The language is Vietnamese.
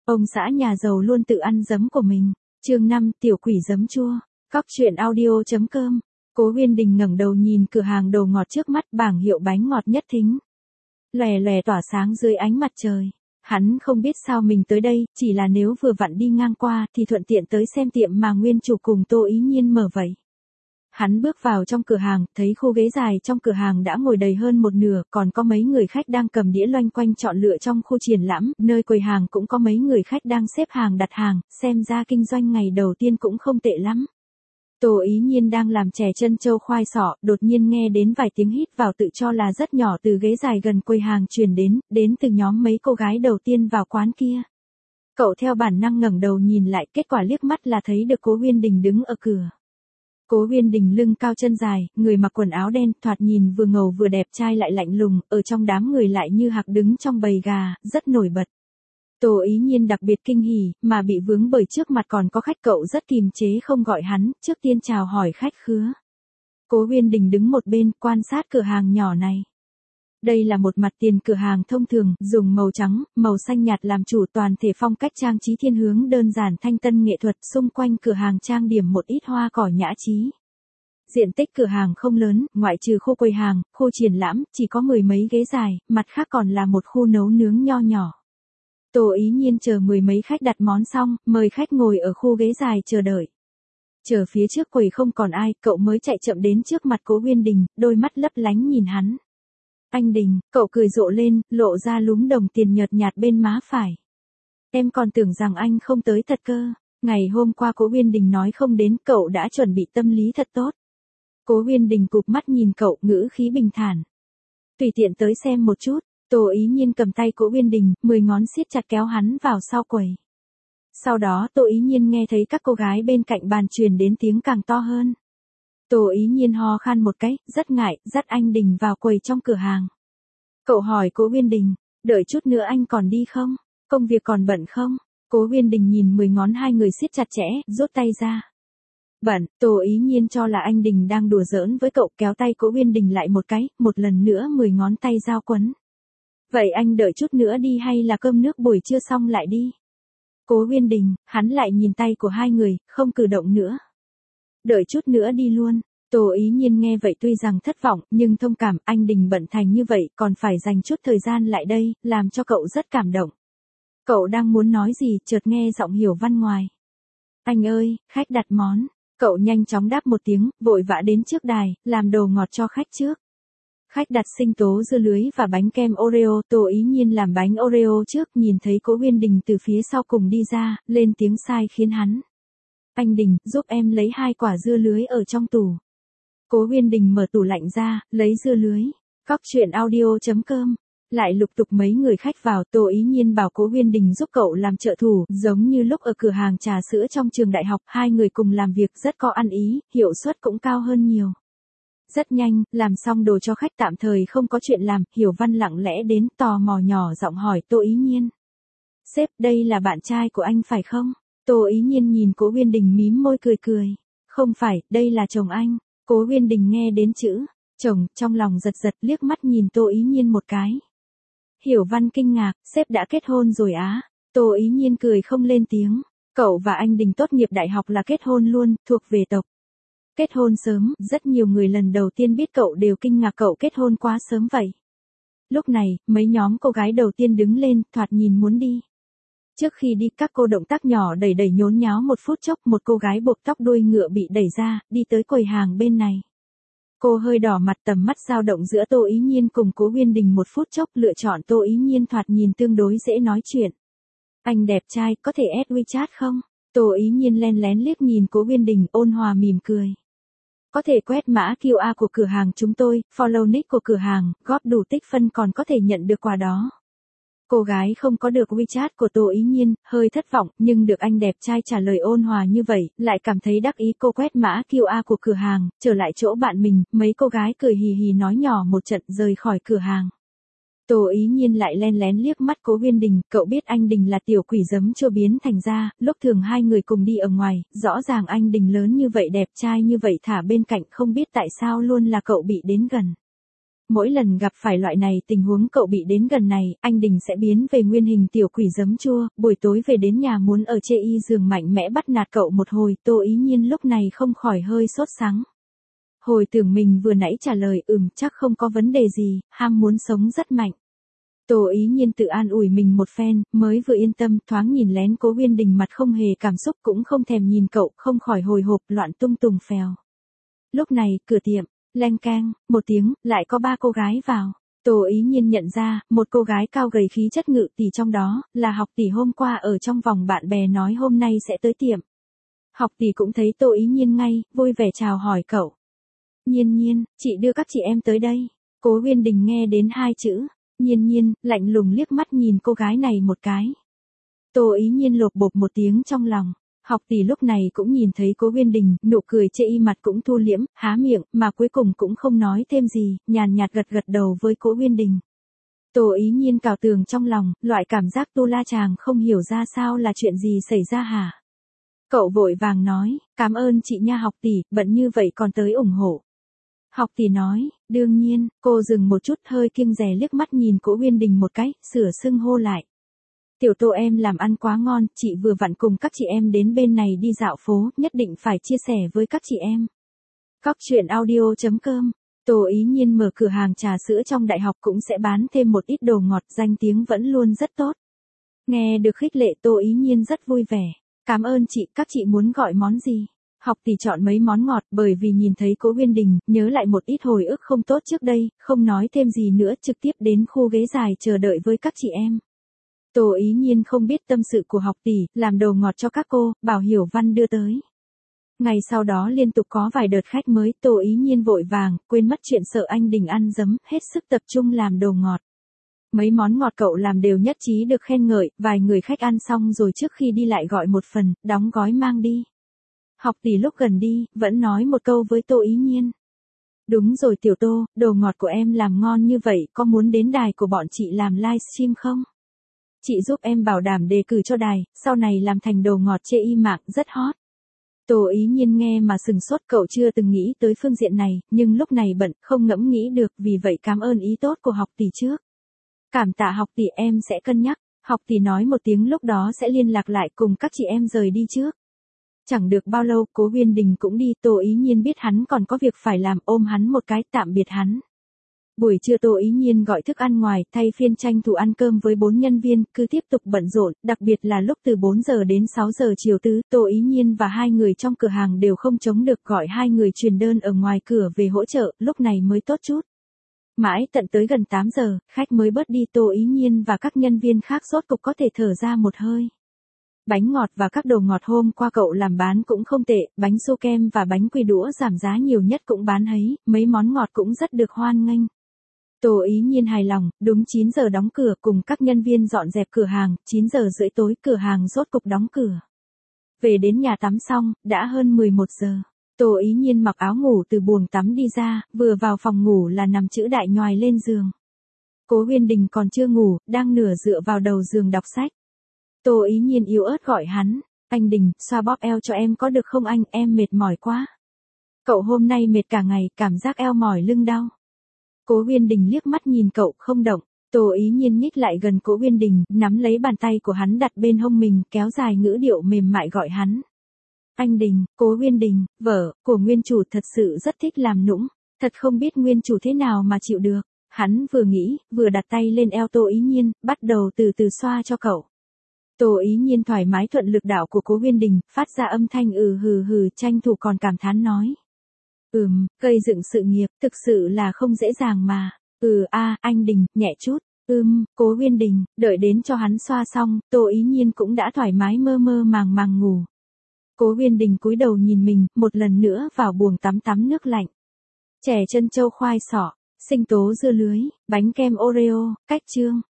Ông xã nhà giàu luôn tự ăn giấm của mình. Chương 5, tiểu quỷ giấm chua. Cóc truyện audio.com. Cố Uyên Đình ngẩng đầu nhìn cửa hàng đồ ngọt trước mắt, bảng hiệu bánh ngọt Nhất Thính lòe lòe tỏa sáng dưới ánh mặt trời. Hắn không biết sao mình tới đây, chỉ là nếu vừa vặn đi ngang qua thì thuận tiện tới xem tiệm mà nguyên chủ cùng Tô Ý Nhiên mở vậy. Hắn bước vào trong cửa hàng, thấy khu ghế dài trong cửa hàng đã ngồi đầy hơn một nửa, còn có mấy người khách đang cầm đĩa loanh quanh chọn lựa trong khu triển lãm, nơi quầy hàng cũng có mấy người khách đang xếp hàng đặt hàng, xem ra kinh doanh ngày đầu tiên cũng không tệ lắm. Tô Ý Nhiên đang làm chè chân châu khoai sọ, đột nhiên nghe đến vài tiếng hít vào tự cho là rất nhỏ từ ghế dài gần quầy hàng truyền đến từ nhóm mấy cô gái đầu tiên vào quán kia. Cậu theo bản năng ngẩng đầu nhìn lại, kết quả liếc mắt là thấy được Cố Uyên Đình đứng ở cửa. Cố Uyên Đình lưng cao chân dài, người mặc quần áo đen, thoạt nhìn vừa ngầu vừa đẹp trai lại lạnh lùng, ở trong đám người lại như hạc đứng trong bầy gà, rất nổi bật. Tô Ý Nhiên đặc biệt kinh hỉ, mà bị vướng bởi trước mặt còn có khách, cậu rất kiềm chế không gọi hắn, trước tiên chào hỏi khách khứa. Cố Uyên Đình đứng một bên, quan sát cửa hàng nhỏ này. Đây là một mặt tiền cửa hàng thông thường, dùng màu trắng, màu xanh nhạt làm chủ, toàn thể phong cách trang trí thiên hướng đơn giản thanh tân nghệ thuật, xung quanh cửa hàng trang điểm một ít hoa cỏ nhã trí. Diện tích cửa hàng không lớn, ngoại trừ khu quầy hàng, khu triển lãm, chỉ có mười mấy ghế dài, mặt khác còn là một khu nấu nướng nho nhỏ. Tô Ý Nhiên chờ mười mấy khách đặt món xong, mời khách ngồi ở khu ghế dài chờ đợi. Chờ phía trước quầy không còn ai, cậu mới chạy chậm đến trước mặt Cố Uyên Đình, đôi mắt lấp lánh nhìn hắn. Anh Đình, cậu cười rộ lên, lộ ra lúm đồng tiền nhợt nhạt bên má phải. Em còn tưởng rằng anh không tới thật cơ. Ngày hôm qua Cố Uyên Đình nói không đến, cậu đã chuẩn bị tâm lý thật tốt. Cố Uyên Đình cụp mắt nhìn cậu, ngữ khí bình thản. Tùy tiện tới xem một chút. Tô Ý Nhiên cầm tay Cố Uyên Đình, 10 ngón siết chặt kéo hắn vào sau quầy. Sau đó Tô Ý Nhiên nghe thấy các cô gái bên cạnh bàn truyền đến tiếng càng to hơn. Tô Ý Nhiên ho khan một cái, rất ngại, dắt anh Đình vào quầy trong cửa hàng. Cậu hỏi Cố Uyên Đình, đợi chút nữa anh còn đi không? Công việc còn bận không? Cố Uyên Đình nhìn 10 ngón hai người siết chặt chẽ, rút tay ra. Bận. Tô Ý Nhiên cho là anh Đình đang đùa giỡn với cậu, kéo tay Cố Uyên Đình lại một cái, một lần nữa 10 ngón tay giao quấn. Vậy anh đợi chút nữa đi hay là cơm nước buổi trưa xong lại đi? Cố Uyên Đình, hắn lại nhìn tay của hai người, không cử động nữa. Đợi chút nữa đi luôn. Tô Ý Nhiên nghe vậy tuy rằng thất vọng, nhưng thông cảm, anh Đình bận thành như vậy, còn phải dành chút thời gian lại đây, làm cho cậu rất cảm động. Cậu đang muốn nói gì, chợt nghe giọng Hiểu Văn ngoài. Anh ơi, khách đặt món. Cậu nhanh chóng đáp một tiếng, vội vã đến trước đài, làm đồ ngọt cho khách trước. Khách đặt sinh tố dưa lưới và bánh kem Oreo. Tô Ý Nhiên làm bánh Oreo trước, nhìn thấy Cố Uyên Đình từ phía sau cùng đi ra, lên tiếng sai khiến hắn. Anh Đình, giúp em lấy 2 quả dưa lưới ở trong tủ. Cố Uyên Đình mở tủ lạnh ra, lấy dưa lưới. Cóc truyện audio.com. Lại lục tục mấy người khách vào, Tô Ý Nhiên bảo Cố Uyên Đình giúp cậu làm trợ thủ, giống như lúc ở cửa hàng trà sữa trong trường đại học, hai người cùng làm việc rất có ăn ý, hiệu suất cũng cao hơn nhiều. Rất nhanh, làm xong đồ cho khách tạm thời không có chuyện làm, Hiểu Văn lặng lẽ đến, tò mò nhỏ giọng hỏi Tô Ý Nhiên. Sếp, đây là bạn trai của anh phải không? Tô Ý Nhiên nhìn Cố Uyên Đình mím môi cười cười. Không phải, đây là chồng anh. Cố Uyên Đình nghe đến chữ chồng, trong lòng giật giật, liếc mắt nhìn Tô Ý Nhiên một cái. Hiểu Văn kinh ngạc, sếp đã kết hôn rồi á? Tô Ý Nhiên cười không lên tiếng. Cậu và anh Đình tốt nghiệp đại học là kết hôn luôn, thuộc về tộc. Kết hôn sớm, rất nhiều người lần đầu tiên biết cậu đều kinh ngạc cậu kết hôn quá sớm vậy. Lúc này, mấy nhóm cô gái đầu tiên đứng lên, thoạt nhìn muốn đi. Trước khi đi, các cô động tác nhỏ đẩy đẩy nhốn nháo một phút chốc, một cô gái buộc tóc đuôi ngựa bị đẩy ra, đi tới quầy hàng bên này. Cô hơi đỏ mặt, tầm mắt dao động giữa Tô Ý Nhiên cùng Cố Uyên Đình một phút chốc, lựa chọn Tô Ý Nhiên thoạt nhìn tương đối dễ nói chuyện. Anh đẹp trai, có thể add WeChat không? Tô Ý Nhiên len lén liếc nhìn Cố Uyên Đình, ôn hòa mỉm cười. Có thể quét mã QR của cửa hàng chúng tôi, follow nick của cửa hàng, góp đủ tích phân còn có thể nhận được quà đó. Cô gái không có được WeChat của Tô Ý Nhiên, hơi thất vọng, nhưng được anh đẹp trai trả lời ôn hòa như vậy, lại cảm thấy đắc ý. Cô quét mã QR của cửa hàng, trở lại chỗ bạn mình, mấy cô gái cười hì hì nói nhỏ một trận rời khỏi cửa hàng. Tô Ý Nhiên lại len lén liếc mắt Cố Uyên Đình, cậu biết anh Đình là tiểu quỷ giấm chua biến thành ra, lúc thường hai người cùng đi ở ngoài, rõ ràng anh Đình lớn như vậy đẹp trai như vậy thả bên cạnh, không biết tại sao luôn là cậu bị đến gần. Mỗi lần gặp phải loại này tình huống cậu bị đến gần này, anh Đình sẽ biến về nguyên hình tiểu quỷ giấm chua, buổi tối về đến nhà muốn ở chê y giường mạnh mẽ bắt nạt cậu một hồi, Tô Ý Nhiên lúc này không khỏi hơi sốt sắng. Hồi tưởng mình vừa nãy trả lời chắc không có vấn đề gì, ham muốn sống rất mạnh. Tô Ý Nhiên tự an ủi mình một phen, mới vừa yên tâm, thoáng nhìn lén Cố Uyên Đình mặt không hề cảm xúc cũng không thèm nhìn cậu, không khỏi hồi hộp loạn tung tùng phèo. Lúc này, cửa tiệm, leng keng, một tiếng, lại có 3 cô gái vào. Tô Ý Nhiên nhận ra, một cô gái cao gầy khí chất Ngự tỷ trong đó, là Học tỷ hôm qua ở trong vòng bạn bè nói hôm nay sẽ tới tiệm. Học tỷ cũng thấy Tô Ý Nhiên ngay, vui vẻ chào hỏi cậu. Nhiên Nhiên, chị đưa các chị em tới đây. Cố Uyên Đình nghe đến 2 chữ. Nhiên Nhiên, lạnh lùng liếc mắt nhìn cô gái này một cái. Tô Ý Nhiên lột bột một tiếng trong lòng. Học tỷ lúc này cũng nhìn thấy Cố Uyên Đình, nụ cười chê y mặt cũng thu liễm, há miệng, mà cuối cùng cũng không nói thêm gì, nhàn nhạt gật gật đầu với Cố Uyên Đình. Tô Ý Nhiên cào tường trong lòng, loại cảm giác tu la chàng không hiểu ra sao là chuyện gì xảy ra hả? Cậu vội vàng nói, cảm ơn chị nha học tỷ, bận như vậy còn tới ủng hộ. Học tỷ nói, đương nhiên, cô dừng một chút hơi kiêng dè liếc mắt nhìn Cố Uyên Đình một cái, sửa xưng hô lại. Tiểu Tô em làm ăn quá ngon, chị vừa vặn cùng các chị em đến bên này đi dạo phố, nhất định phải chia sẻ với các chị em. Cóc truyện audio.com. Tô Ý Nhiên mở cửa hàng trà sữa trong đại học cũng sẽ bán thêm một ít đồ ngọt, danh tiếng vẫn luôn rất tốt. Nghe được khích lệ Tô Ý Nhiên rất vui vẻ. Cảm ơn chị, các chị muốn gọi món gì? Học tỷ chọn mấy món ngọt bởi vì nhìn thấy Cố Uyên Đình, nhớ lại một ít hồi ức không tốt trước đây, không nói thêm gì nữa trực tiếp đến khu ghế dài chờ đợi với các chị em. Tô Ý Nhiên không biết tâm sự của học tỷ, làm đồ ngọt cho các cô, bảo Hiểu Văn đưa tới. Ngày sau đó liên tục có vài đợt khách mới, Tô Ý Nhiên vội vàng, quên mất chuyện sợ anh Đình ăn dấm, hết sức tập trung làm đồ ngọt. Mấy món ngọt cậu làm đều nhất trí được khen ngợi, vài người khách ăn xong rồi trước khi đi lại gọi một phần, đóng gói mang đi. Học tỷ lúc gần đi, vẫn nói một câu với Tô Ý Nhiên. Đúng rồi Tiểu Tô, đồ ngọt của em làm ngon như vậy, có muốn đến đài của bọn chị làm livestream không? Chị giúp em bảo đảm đề cử cho đài, sau này làm thành đồ ngọt chê y mạng rất hot. Tô Ý Nhiên nghe mà sừng sốt, cậu chưa từng nghĩ tới phương diện này, nhưng lúc này bận, không ngẫm nghĩ được, vì vậy cảm ơn ý tốt của học tỷ trước. Cảm tạ học tỷ, em sẽ cân nhắc. Học tỷ nói một tiếng lúc đó sẽ liên lạc lại cùng các chị em rời đi trước. Chẳng được bao lâu, Cố Uyên Đình cũng đi, Tô Ý Nhiên biết hắn còn có việc phải làm, ôm hắn một cái, tạm biệt hắn. Buổi trưa Tô Ý Nhiên gọi thức ăn ngoài, thay phiên tranh thủ ăn cơm với 4 nhân viên, cứ tiếp tục bận rộn, đặc biệt là lúc từ 4 giờ đến 6 giờ chiều tứ, Tô Ý Nhiên và 2 người trong cửa hàng đều không chống được, gọi 2 người truyền đơn ở ngoài cửa về hỗ trợ, lúc này mới tốt chút. Mãi tận tới gần 8 giờ, khách mới bớt đi, Tô Ý Nhiên và các nhân viên khác rốt cục có thể thở ra một hơi. Bánh ngọt và các đồ ngọt hôm qua cậu làm bán cũng không tệ, bánh su kem và bánh quy đũa giảm giá nhiều nhất cũng bán hấy, mấy món ngọt cũng rất được hoan nghênh. Tô Ý Nhiên hài lòng, đúng 9 giờ đóng cửa, cùng các nhân viên dọn dẹp cửa hàng, 9 giờ rưỡi tối cửa hàng rốt cục đóng cửa. Về đến nhà tắm xong, đã hơn 11 giờ. Tô Ý Nhiên mặc áo ngủ từ buồng tắm đi ra, vừa vào phòng ngủ là nằm chữ đại nhoài lên giường. Cố Uyên Đình còn chưa ngủ, đang nửa dựa vào đầu giường đọc sách. Tô Ý Nhiên yếu ớt gọi hắn, anh Đình, xoa bóp eo cho em có được không anh, em mệt mỏi quá. Cậu hôm nay mệt cả ngày, cảm giác eo mỏi lưng đau. Cố Uyên Đình liếc mắt nhìn cậu, không động. Tô Ý Nhiên nhích lại gần Cố Uyên Đình, nắm lấy bàn tay của hắn đặt bên hông mình, kéo dài ngữ điệu mềm mại gọi hắn. Anh Đình, Cố Uyên Đình, vợ của nguyên chủ thật sự rất thích làm nũng, thật không biết nguyên chủ thế nào mà chịu được. Hắn vừa nghĩ, vừa đặt tay lên eo Tô Ý Nhiên, bắt đầu từ từ xoa cho cậu. Tô Ý Nhiên thoải mái thuận lực đạo của Cố Uyên Đình, phát ra âm thanh hừ hừ, tranh thủ còn cảm thán nói. Gây dựng sự nghiệp, thực sự là không dễ dàng mà. Anh Đình, nhẹ chút. Cố Uyên Đình, đợi đến cho hắn xoa xong, Tô Ý Nhiên cũng đã thoải mái mơ mơ màng màng ngủ. Cố Uyên Đình cúi đầu nhìn mình, một lần nữa vào buồng tắm tắm nước lạnh. Chè chân châu khoai sọ, sinh tố dưa lưới, bánh kem Oreo, cách chương.